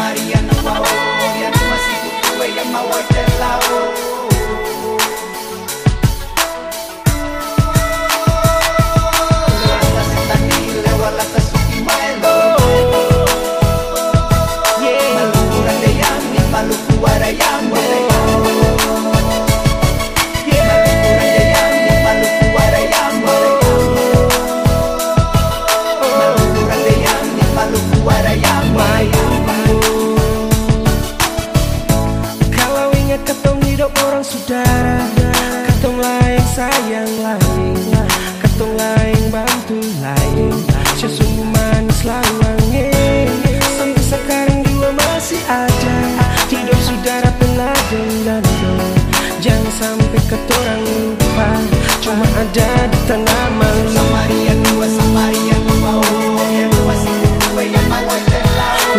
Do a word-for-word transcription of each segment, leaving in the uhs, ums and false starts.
Mariana wow, ya no masih butuh yang mau terlalu. Saudara, katong lain sayang lain, katong lain bantu lain, sesungguh manis lawangnya. Sampai sekarang juga masih ada, hidup saudara pernah dengan jangan sampai ketorang lupa, cuma ada di tanah malu. Samaria dua, Samaria dua, oh, yang masih butuh yang mau terlalu.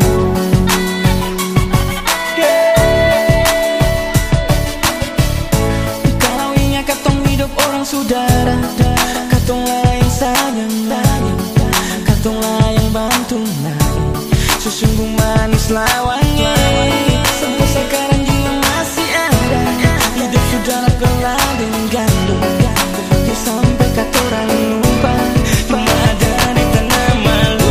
Saudara, katong lain sayang lain, katong lain bantu lain, sesungguh manis lawangnya. Sampai sekarang juga masih ada, hidup saudara pelan dan gandum, dia sampai katorang lupa, cuma ada di tanah malu.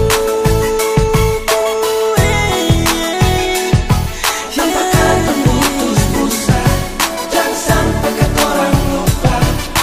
Tanpa kata putus busa, jangan sampai katorang lupa.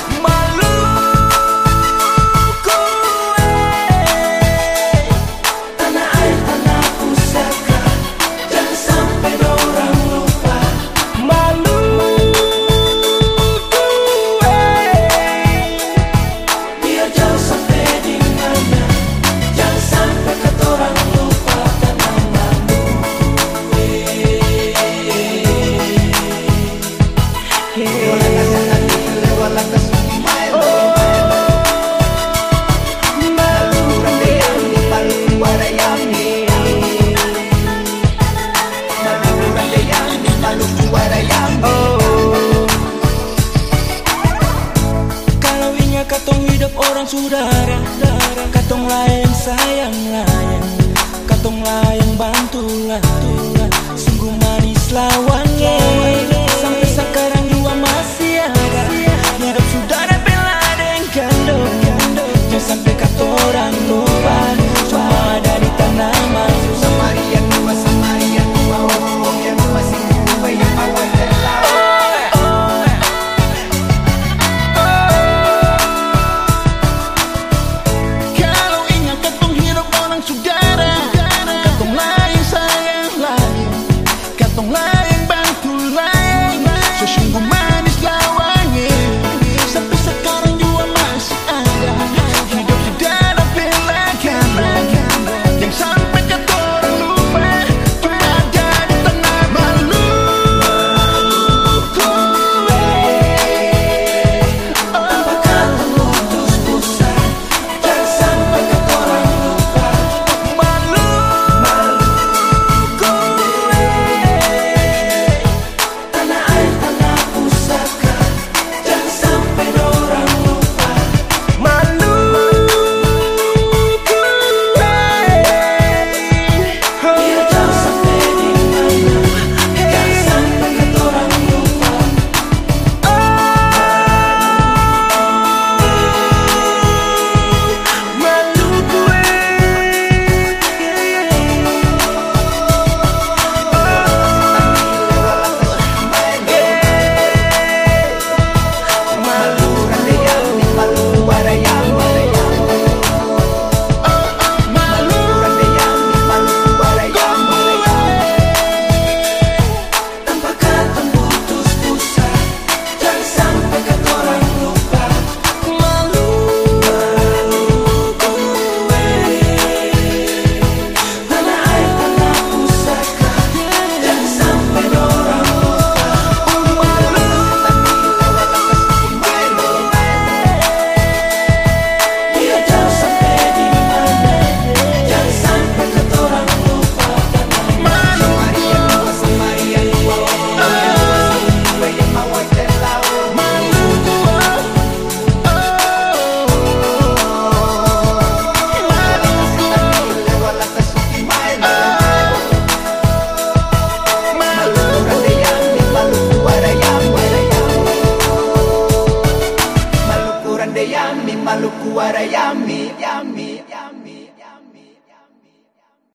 Katong hidup orang saudara, katong lain sayang lain, katong lain bantu lain, sungguh manis lawangnya.